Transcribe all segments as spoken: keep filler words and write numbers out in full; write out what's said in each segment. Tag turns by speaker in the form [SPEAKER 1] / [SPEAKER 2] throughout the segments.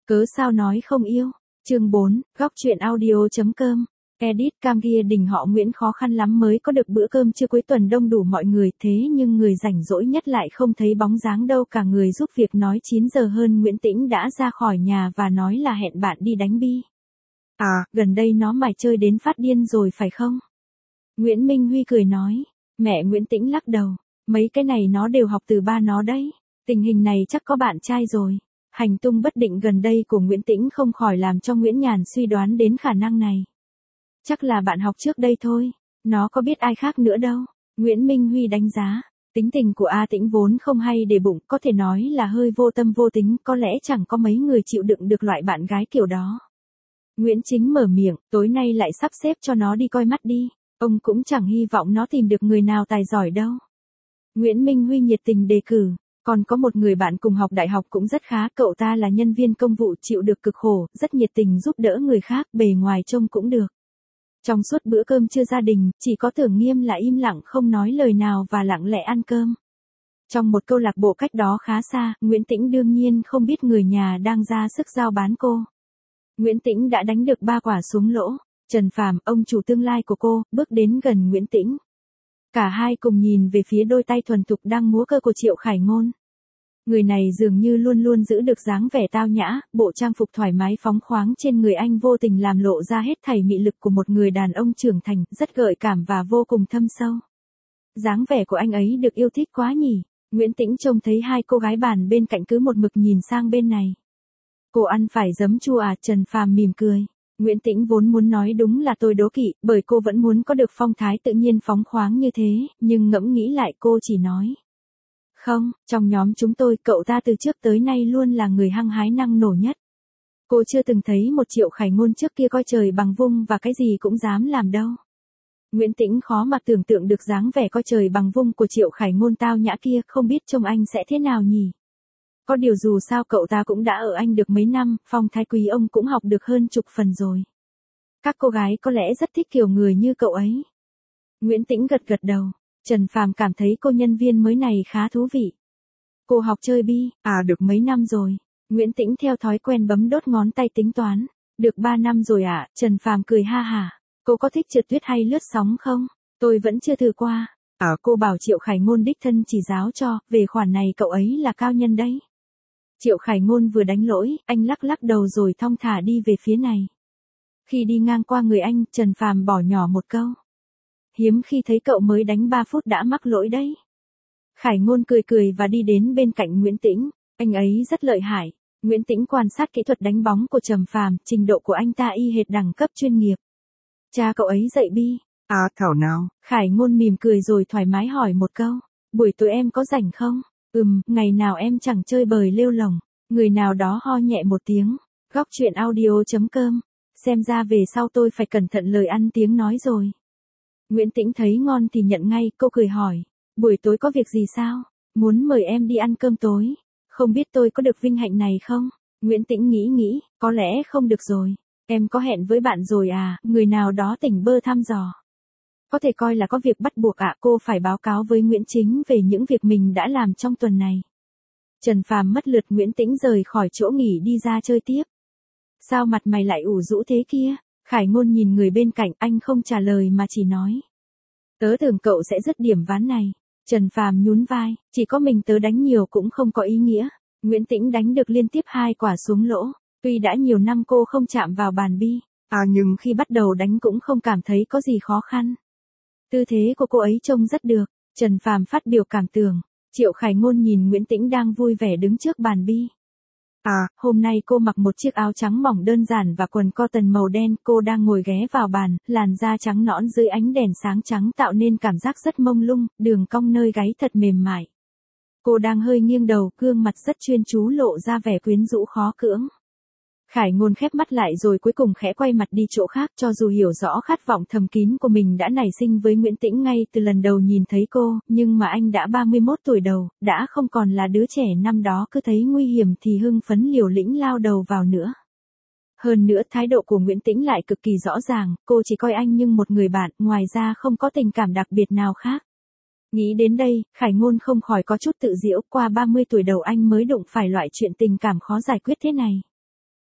[SPEAKER 1] Cớ sao nói không yêu. Chương bốn, góc truyện audio.com. Edit cam kia đình họ Nguyễn khó khăn lắm mới có được bữa cơm trưa cuối tuần đông đủ mọi người, thế nhưng người rảnh rỗi nhất lại không thấy bóng dáng đâu cả. Người giúp việc nói chín giờ hơn Nguyễn Tĩnh đã ra khỏi nhà và nói là hẹn bạn đi đánh bi. À, gần đây nó mải chơi đến phát điên rồi phải không? Nguyễn Minh Huy cười nói. Mẹ Nguyễn Tĩnh lắc đầu. Mấy cái này nó đều học từ ba nó đấy. Tình hình này chắc có bạn trai rồi. Hành tung bất định gần đây của Nguyễn Tĩnh không khỏi làm cho Nguyễn Nhàn suy đoán đến khả năng này. Chắc là bạn học trước đây thôi. Nó có biết ai khác nữa đâu. Nguyễn Minh Huy đánh giá. Tính tình của A Tĩnh vốn không hay để bụng, có thể nói là hơi vô tâm vô tính, có lẽ chẳng có mấy người chịu đựng được loại bạn gái kiểu đó. Nguyễn Chính mở miệng, tối nay lại sắp xếp cho nó đi coi mắt đi. Ông cũng chẳng hy vọng nó tìm được người nào tài giỏi đâu. Nguyễn Minh Huy nhiệt tình đề cử. Còn có một người bạn cùng học đại học cũng rất khá, cậu ta là nhân viên công vụ chịu được cực khổ, rất nhiệt tình giúp đỡ người khác, bề ngoài trông cũng được. Trong suốt bữa cơm trưa gia đình, chỉ có Tưởng Nghiêm là im lặng không nói lời nào và lặng lẽ ăn cơm. Trong một câu lạc bộ cách đó khá xa, Nguyễn Tĩnh đương nhiên không biết người nhà đang ra sức giao bán cô. Nguyễn Tĩnh đã đánh được ba quả súng lỗ. Trần Phàm, ông chủ tương lai của cô, bước đến gần Nguyễn Tĩnh. Cả hai cùng nhìn về phía đôi tay thuần thục đang múa cơ của Triệu Khải Ngôn. Người này dường như luôn luôn giữ được dáng vẻ tao nhã, bộ trang phục thoải mái phóng khoáng trên người anh vô tình làm lộ ra hết thảy mị lực của một người đàn ông trưởng thành, rất gợi cảm và vô cùng thâm sâu. Dáng vẻ của anh ấy được yêu thích quá nhỉ. Nguyễn Tĩnh trông thấy hai cô gái bàn bên cạnh cứ một mực nhìn sang bên này. Cô ăn phải giấm chua à? Trần Phàm mỉm cười. Nguyễn Tĩnh vốn muốn nói đúng là tôi đố kỵ, bởi cô vẫn muốn có được phong thái tự nhiên phóng khoáng như thế, nhưng ngẫm nghĩ lại cô chỉ nói. Không, trong nhóm chúng tôi, cậu ta từ trước tới nay luôn là người hăng hái năng nổ nhất. Cô chưa từng thấy một Triệu Khải Ngôn trước kia coi trời bằng vung và cái gì cũng dám làm đâu. Nguyễn Tĩnh khó mà tưởng tượng được dáng vẻ coi trời bằng vung của Triệu Khải Ngôn tao nhã kia, không biết trông anh sẽ thế nào nhỉ? Có điều dù sao cậu ta cũng đã ở anh được mấy năm, phong thái quý ông cũng học được hơn chục phần rồi. Các cô gái có lẽ rất thích kiểu người như cậu ấy. Nguyễn Tĩnh gật gật đầu. Trần Phàm cảm thấy cô nhân viên mới này khá thú vị. Cô học chơi bi, à được mấy năm rồi. Nguyễn Tĩnh theo thói quen bấm đốt ngón tay tính toán. Được ba năm rồi ạ. À? Trần Phàm cười ha hả. Cô có thích trượt tuyết hay lướt sóng không? Tôi vẫn chưa thử qua. À cô bảo Triệu Khải Ngôn đích thân chỉ giáo cho, về khoản này cậu ấy là cao nhân đấy. Triệu Khải Ngôn vừa đánh lỗi, anh lắc lắc đầu rồi thong thả đi về phía này. Khi đi ngang qua người anh, Trần Phàm bỏ nhỏ một câu. Hiếm khi thấy cậu mới đánh ba phút đã mắc lỗi đấy. Khải Ngôn cười cười và đi đến bên cạnh Nguyễn Tĩnh. Anh ấy rất lợi hại. Nguyễn Tĩnh quan sát kỹ thuật đánh bóng của Trần Phàm, trình độ của anh ta y hệt đẳng cấp chuyên nghiệp. Cha cậu ấy dạy bi. À thảo nào. Khải Ngôn mỉm cười rồi thoải mái hỏi một câu. Buổi tối em có rảnh không? Ừm, ngày nào em chẳng chơi bời lêu lồng. Người nào đó ho nhẹ một tiếng. Góc truyện audio.com. Xem ra về sau tôi phải cẩn thận lời ăn tiếng nói rồi. Nguyễn Tĩnh thấy ngon thì nhận ngay, cô cười hỏi. Buổi tối có việc gì sao? Muốn mời em đi ăn cơm tối. Không biết tôi có được vinh hạnh này không? Nguyễn Tĩnh nghĩ nghĩ, có lẽ không được rồi. Em có hẹn với bạn rồi à? Người nào đó tỉnh bơ thăm dò. Có thể coi là có việc bắt buộc ạ. À? Cô phải báo cáo với Nguyễn Chính về những việc mình đã làm trong tuần này. Trần Phàm mất lượt, Nguyễn Tĩnh rời khỏi chỗ nghỉ đi ra chơi tiếp. Sao mặt mày lại ủ rũ thế kia? Khải Ngôn nhìn người bên cạnh, anh không trả lời mà chỉ nói. Tớ tưởng cậu sẽ dứt điểm ván này. Trần Phàm nhún vai, chỉ có mình tớ đánh nhiều cũng không có ý nghĩa. Nguyễn Tĩnh đánh được liên tiếp hai quả xuống lỗ. Tuy đã nhiều năm cô không chạm vào bàn bi, à nhưng khi bắt đầu đánh cũng không cảm thấy có gì khó khăn. Tư thế của cô ấy trông rất được. Trần Phàm phát biểu cảm tưởng. Triệu Khải Ngôn nhìn Nguyễn Tĩnh đang vui vẻ đứng trước bàn bi. À, hôm nay cô mặc một chiếc áo trắng mỏng đơn giản và quần cotton màu đen, cô đang ngồi ghé vào bàn, làn da trắng nõn dưới ánh đèn sáng trắng tạo nên cảm giác rất mông lung, đường cong nơi gáy thật mềm mại. Cô đang hơi nghiêng đầu, gương mặt rất chuyên chú lộ ra vẻ quyến rũ khó cưỡng. Khải Ngôn khép mắt lại rồi cuối cùng khẽ quay mặt đi chỗ khác, cho dù hiểu rõ khát vọng thầm kín của mình đã nảy sinh với Nguyễn Tĩnh ngay từ lần đầu nhìn thấy cô, nhưng mà anh đã ba mươi mốt tuổi đầu, đã không còn là đứa trẻ năm đó cứ thấy nguy hiểm thì hưng phấn liều lĩnh lao đầu vào nữa. Hơn nữa thái độ của Nguyễn Tĩnh lại cực kỳ rõ ràng, cô chỉ coi anh như một người bạn, ngoài ra không có tình cảm đặc biệt nào khác. Nghĩ đến đây, Khải Ngôn không khỏi có chút tự giễu, qua ba mươi tuổi đầu anh mới đụng phải loại chuyện tình cảm khó giải quyết thế này.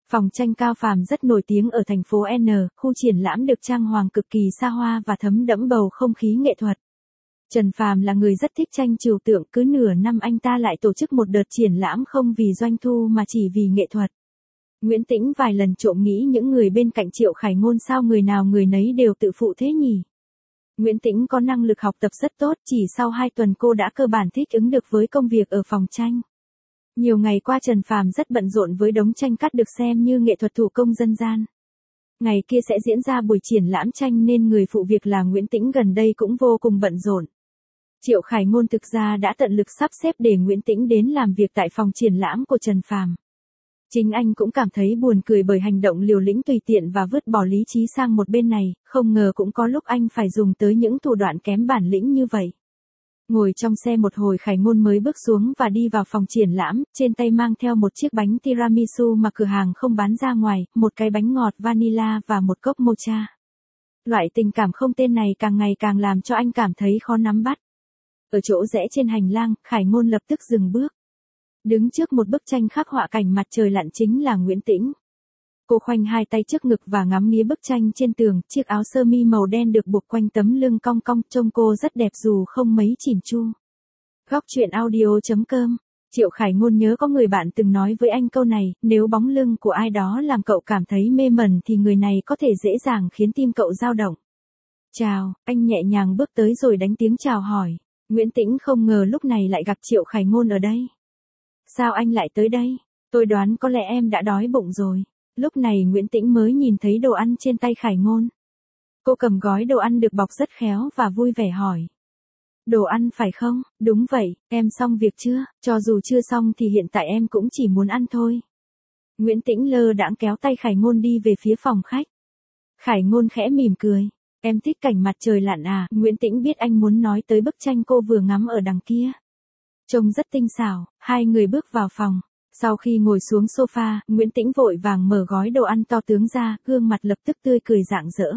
[SPEAKER 1] Phòng tranh Cao Phàm rất nổi tiếng ở thành phố N, khu triển lãm được trang hoàng cực kỳ xa hoa và thấm đẫm bầu không khí nghệ thuật. Trần Phàm là người rất thích tranh trừu tượng, cứ nửa năm anh ta lại tổ chức một đợt triển lãm không vì doanh thu mà chỉ vì nghệ thuật. Nguyễn Tĩnh vài lần trộm nghĩ những người bên cạnh Triệu Khải Ngôn sao người nào người nấy đều tự phụ thế nhỉ? Nguyễn Tĩnh có năng lực học tập rất tốt, chỉ sau hai tuần cô đã cơ bản thích ứng được với công việc ở phòng tranh. Nhiều ngày qua Trần Phàm rất bận rộn với đống tranh cắt được xem như nghệ thuật thủ công dân gian. Ngày kia sẽ diễn ra buổi triển lãm tranh nên người phụ việc là Nguyễn Tĩnh gần đây cũng vô cùng bận rộn. Triệu Khải Ngôn thực ra đã tận lực sắp xếp để Nguyễn Tĩnh đến làm việc tại phòng triển lãm của Trần Phàm. Chính anh cũng cảm thấy buồn cười bởi hành động liều lĩnh tùy tiện và vứt bỏ lý trí sang một bên này, không ngờ cũng có lúc anh phải dùng tới những thủ đoạn kém bản lĩnh như vậy. Ngồi trong xe một hồi Khải Ngôn mới bước xuống và đi vào phòng triển lãm, trên tay mang theo một chiếc bánh tiramisu mà cửa hàng không bán ra ngoài, một cái bánh ngọt vanilla và một cốc mocha. Loại tình cảm không tên này càng ngày càng làm cho anh cảm thấy khó nắm bắt. Ở chỗ rẽ trên hành lang, Khải Ngôn lập tức dừng bước. Đứng trước một bức tranh khắc họa cảnh mặt trời lặn chính là Nguyễn Tĩnh. Cô khoanh hai tay trước ngực và ngắm nghía bức tranh trên tường, chiếc áo sơ mi màu đen được buộc quanh tấm lưng cong cong, trông cô rất đẹp dù không mấy chỉn chu. Góc truyện audio chấm com. Triệu Khải Ngôn nhớ có người bạn từng nói với anh câu này, nếu bóng lưng của ai đó làm cậu cảm thấy mê mẩn thì người này có thể dễ dàng khiến tim cậu dao động. Chào, anh nhẹ nhàng bước tới rồi đánh tiếng chào hỏi. Nguyễn Tĩnh không ngờ lúc này lại gặp Triệu Khải Ngôn ở đây. Sao anh lại tới đây? Tôi đoán có lẽ em đã đói bụng rồi. Lúc này Nguyễn Tĩnh mới nhìn thấy đồ ăn trên tay Khải Ngôn. Cô cầm gói đồ ăn được bọc rất khéo và vui vẻ hỏi. Đồ ăn phải không? Đúng vậy, em xong việc chưa? Cho dù chưa xong thì hiện tại em cũng chỉ muốn ăn thôi. Nguyễn Tĩnh lơ đãng kéo tay Khải Ngôn đi về phía phòng khách. Khải Ngôn khẽ mỉm cười. Em thích cảnh mặt trời lặn à? Nguyễn Tĩnh biết anh muốn nói tới bức tranh cô vừa ngắm ở đằng kia. Trông rất tinh xảo, hai người bước vào phòng. Sau khi ngồi xuống sofa, Nguyễn Tĩnh vội vàng mở gói đồ ăn to tướng ra, gương mặt lập tức tươi cười rạng rỡ.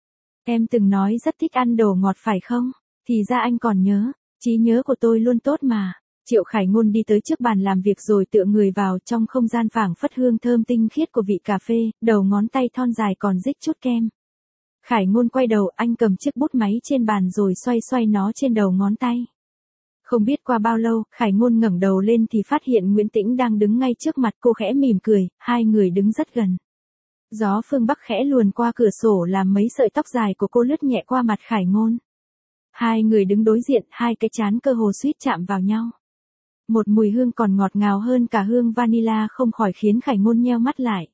[SPEAKER 1] Em từng nói rất thích ăn đồ ngọt phải không? Thì ra anh còn nhớ, trí nhớ của tôi luôn tốt mà. Triệu Khải Ngôn đi tới trước bàn làm việc rồi tựa người vào trong không gian phảng phất hương thơm tinh khiết của vị cà phê, đầu ngón tay thon dài còn rích chút kem. Khải Ngôn quay đầu, anh cầm chiếc bút máy trên bàn rồi xoay xoay nó trên đầu ngón tay. Không biết qua bao lâu, Khải Ngôn ngẩng đầu lên thì phát hiện Nguyễn Tĩnh đang đứng ngay trước mặt cô, khẽ mỉm cười, hai người đứng rất gần. Gió phương Bắc khẽ luồn qua cửa sổ làm mấy sợi tóc dài của cô lướt nhẹ qua mặt Khải Ngôn. Hai người đứng đối diện, hai cái trán cơ hồ suýt chạm vào nhau. Một mùi hương còn ngọt ngào hơn cả hương vanilla không khỏi khiến Khải Ngôn nheo mắt lại.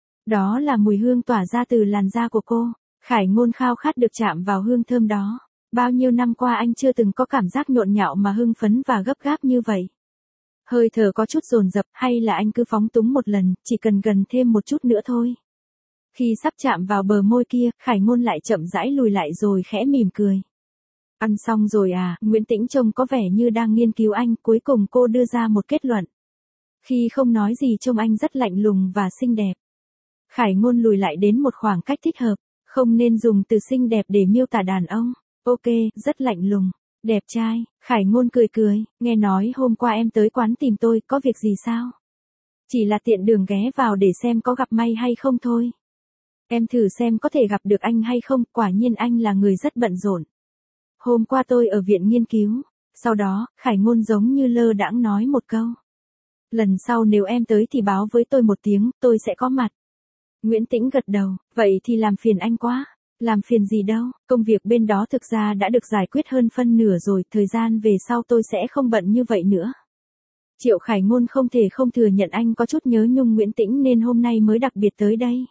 [SPEAKER 1] Đó là mùi hương tỏa ra từ làn da của cô. Khải Ngôn khao khát được chạm vào hương thơm đó. Bao nhiêu năm qua anh chưa từng có cảm giác nhộn nhạo mà hưng phấn và gấp gáp như vậy. Hơi thở có chút dồn dập, hay là anh cứ phóng túng một lần, chỉ cần gần thêm một chút nữa thôi. Khi sắp chạm vào bờ môi kia, Khải Ngôn lại chậm rãi lùi lại rồi khẽ mỉm cười. Ăn xong rồi à? Nguyễn Tĩnh trông có vẻ như đang nghiên cứu anh, cuối cùng cô đưa ra một kết luận. Khi không nói gì trông anh rất lạnh lùng và xinh đẹp. Khải Ngôn lùi lại đến một khoảng cách thích hợp, không nên dùng từ xinh đẹp để miêu tả đàn ông. Ok, rất lạnh lùng, đẹp trai. Khải Ngôn cười cười, nghe nói hôm qua em tới quán tìm tôi, có việc gì sao? Chỉ là tiện đường ghé vào để xem có gặp may hay không thôi. Em thử xem có thể gặp được anh hay không, quả nhiên anh là người rất bận rộn. Hôm qua tôi ở viện nghiên cứu. Sau đó, Khải Ngôn giống như lơ đãng nói một câu. Lần sau nếu em tới thì báo với tôi một tiếng, tôi sẽ có mặt. Nguyễn Tĩnh gật đầu, vậy thì làm phiền anh quá. Làm phiền gì đâu, công việc bên đó thực ra đã được giải quyết hơn phân nửa rồi, thời gian về sau tôi sẽ không bận như vậy nữa. Triệu Khải Ngôn không thể không thừa nhận anh có chút nhớ nhung Nguyễn Tĩnh nên hôm nay mới đặc biệt tới đây.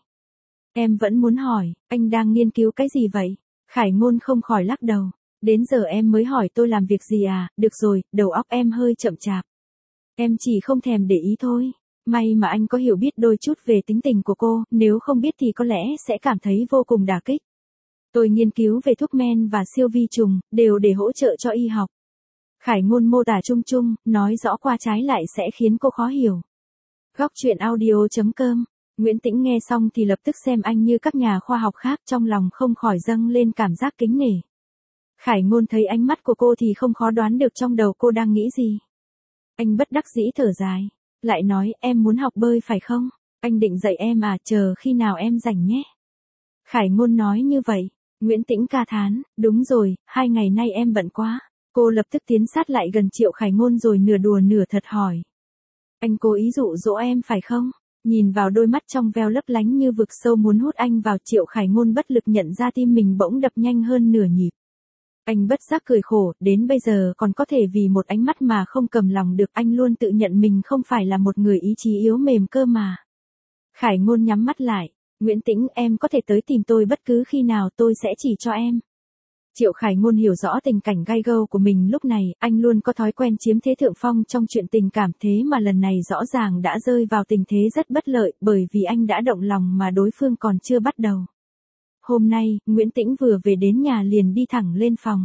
[SPEAKER 1] Em vẫn muốn hỏi, anh đang nghiên cứu cái gì vậy? Khải Ngôn không khỏi lắc đầu. Đến giờ em mới hỏi tôi làm việc gì à? Được rồi, đầu óc em hơi chậm chạp. Em chỉ không thèm để ý thôi. May mà anh có hiểu biết đôi chút về tính tình của cô, nếu không biết thì có lẽ sẽ cảm thấy vô cùng đả kích. Tôi nghiên cứu về thuốc men và siêu vi trùng, đều để hỗ trợ cho y học. Khải Ngôn mô tả chung chung, nói rõ qua trái lại sẽ khiến cô khó hiểu. Góc truyện audio chấm com. Nguyễn Tĩnh nghe xong thì lập tức xem anh như các nhà khoa học khác, trong lòng không khỏi dâng lên cảm giác kính nể. Khải Ngôn thấy ánh mắt của cô thì không khó đoán được trong đầu cô đang nghĩ gì. Anh bất đắc dĩ thở dài, lại nói em muốn học bơi phải không? Anh định dạy em à, chờ khi nào em rảnh nhé. Khải Ngôn nói như vậy. Nguyễn Tĩnh ca thán, đúng rồi, hai ngày nay em bận quá. Cô lập tức tiến sát lại gần Triệu Khải Ngôn rồi nửa đùa nửa thật hỏi. Anh cố ý dụ dỗ em phải không? Nhìn vào đôi mắt trong veo lấp lánh như vực sâu muốn hút anh vào, Triệu Khải Ngôn bất lực nhận ra tim mình bỗng đập nhanh hơn nửa nhịp. Anh bất giác cười khổ, đến bây giờ còn có thể vì một ánh mắt mà không cầm lòng được, anh luôn tự nhận mình không phải là một người ý chí yếu mềm cơ mà. Khải Ngôn nhắm mắt lại, Nguyễn Tĩnh em có thể tới tìm tôi bất cứ khi nào, tôi sẽ chỉ cho em. Triệu Khải Ngôn hiểu rõ tình cảnh gai gâu của mình lúc này, anh luôn có thói quen chiếm thế thượng phong trong chuyện tình cảm, thế mà lần này rõ ràng đã rơi vào tình thế rất bất lợi, bởi vì anh đã động lòng mà đối phương còn chưa bắt đầu. Hôm nay, Nguyễn Tĩnh vừa về đến nhà liền đi thẳng lên phòng.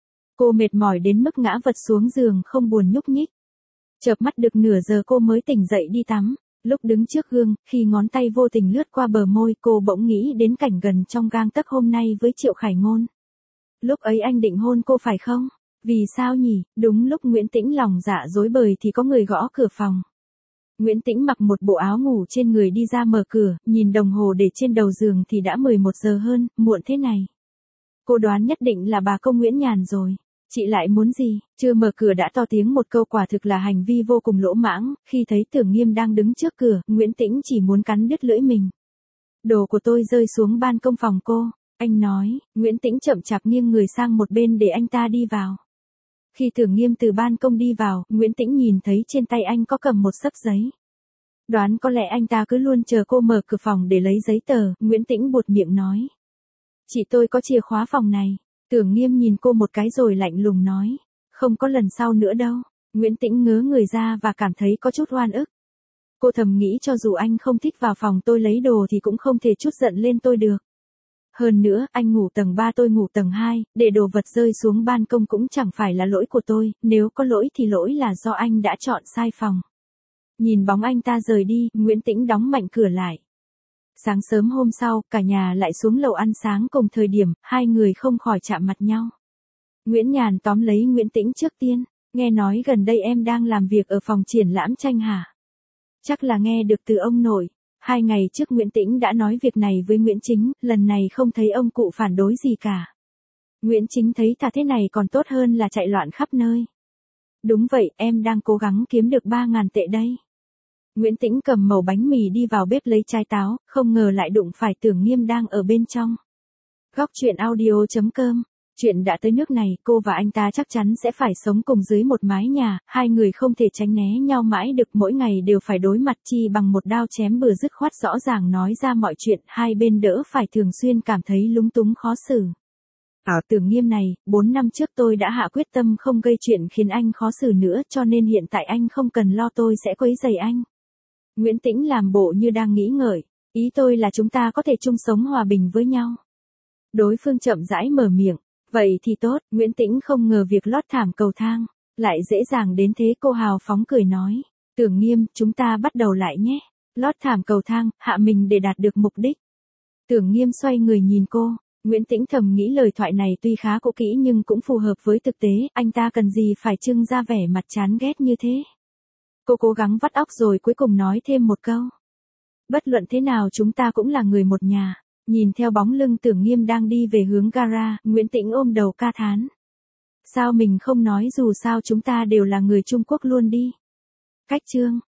[SPEAKER 1] Cô mệt mỏi đến mức ngã vật xuống giường không buồn nhúc nhích. Chợp mắt được nửa giờ cô mới tỉnh dậy đi tắm. Lúc đứng trước gương, khi ngón tay vô tình lướt qua bờ môi, cô bỗng nghĩ đến cảnh gần trong gang tấc hôm nay với Triệu Khải Ngôn. Lúc ấy anh định hôn cô phải không? Vì sao nhỉ? Đúng lúc Nguyễn Tĩnh lòng dạ rối bời thì có người gõ cửa phòng. Nguyễn Tĩnh mặc một bộ áo ngủ trên người đi ra mở cửa, nhìn đồng hồ để trên đầu giường thì đã mười một giờ hơn, muộn thế này. Cô đoán nhất định là bà công Nguyễn Nhàn rồi. Chị lại muốn gì? Chưa mở cửa đã to tiếng một câu, quả thực là hành vi vô cùng lỗ mãng. Khi thấy Tưởng Nghiêm đang đứng trước cửa, Nguyễn Tĩnh chỉ muốn cắn đứt lưỡi mình. Đồ của tôi rơi xuống ban công phòng cô. Anh nói. Nguyễn Tĩnh chậm chạp nghiêng người sang một bên để anh ta đi vào. Khi Tưởng Nghiêm từ ban công đi vào, Nguyễn Tĩnh nhìn thấy trên tay anh có cầm một xấp giấy. Đoán có lẽ anh ta cứ luôn chờ cô mở cửa phòng để lấy giấy tờ, Nguyễn Tĩnh buột miệng nói. Chị tôi có chìa khóa phòng này. Tưởng Nghiêm nhìn cô một cái rồi lạnh lùng nói. Không có lần sau nữa đâu. Nguyễn Tĩnh ngớ người ra và cảm thấy có chút oan ức. Cô thầm nghĩ cho dù anh không thích vào phòng tôi lấy đồ thì cũng không thể chút giận lên tôi được. Hơn nữa, anh ngủ tầng ba tôi ngủ tầng hai, để đồ vật rơi xuống ban công cũng chẳng phải là lỗi của tôi, nếu có lỗi thì lỗi là do anh đã chọn sai phòng. Nhìn bóng anh ta rời đi, Nguyễn Tĩnh đóng mạnh cửa lại. Sáng sớm hôm sau, cả nhà lại xuống lầu ăn sáng cùng thời điểm, hai người không khỏi chạm mặt nhau. Nguyễn Nhàn tóm lấy Nguyễn Tĩnh trước tiên, nghe nói gần đây em đang làm việc ở phòng triển lãm tranh hả? Chắc là nghe được từ ông nội. Hai ngày trước Nguyễn Tĩnh đã nói việc này với Nguyễn Chính, lần này không thấy ông cụ phản đối gì cả. Nguyễn Chính thấy thà thế này còn tốt hơn là chạy loạn khắp nơi. Đúng vậy, em đang cố gắng kiếm được ba ngàn tệ đây. Nguyễn Tĩnh cầm mẩu bánh mì đi vào bếp lấy chai táo, không ngờ lại đụng phải Tưởng Nghiêm đang ở bên trong. Góc truyện audio chấm com. Chuyện đã tới nước này, cô và anh ta chắc chắn sẽ phải sống cùng dưới một mái nhà, hai người không thể tránh né nhau mãi được, mỗi ngày đều phải đối mặt, chi bằng một đao chém bừa dứt khoát rõ ràng nói ra mọi chuyện, hai bên đỡ phải thường xuyên cảm thấy lúng túng khó xử. Ở Tưởng Nghiêm này, bốn năm trước tôi đã hạ quyết tâm không gây chuyện khiến anh khó xử nữa, cho nên hiện tại anh không cần lo tôi sẽ quấy rầy anh. Nguyễn Tĩnh làm bộ như đang nghĩ ngợi, ý tôi là chúng ta có thể chung sống hòa bình với nhau. Đối phương chậm rãi mở miệng. Vậy thì tốt, Nguyễn Tĩnh không ngờ việc lót thảm cầu thang lại dễ dàng đến thế, cô hào phóng cười nói. Tưởng Nghiêm, chúng ta bắt đầu lại nhé. Lót thảm cầu thang, hạ mình để đạt được mục đích. Tưởng Nghiêm xoay người nhìn cô. Nguyễn Tĩnh thầm nghĩ lời thoại này tuy khá cũ kỹ nhưng cũng phù hợp với thực tế, anh ta cần gì phải trưng ra vẻ mặt chán ghét như thế. Cô cố gắng vắt óc rồi cuối cùng nói thêm một câu. Bất luận thế nào chúng ta cũng là người một nhà. Nhìn theo bóng lưng Tưởng Nghiêm đang đi về hướng gara, Nguyễn Tĩnh ôm đầu ca thán. Sao mình không nói dù sao chúng ta đều là người Trung Quốc luôn đi. Cách chương.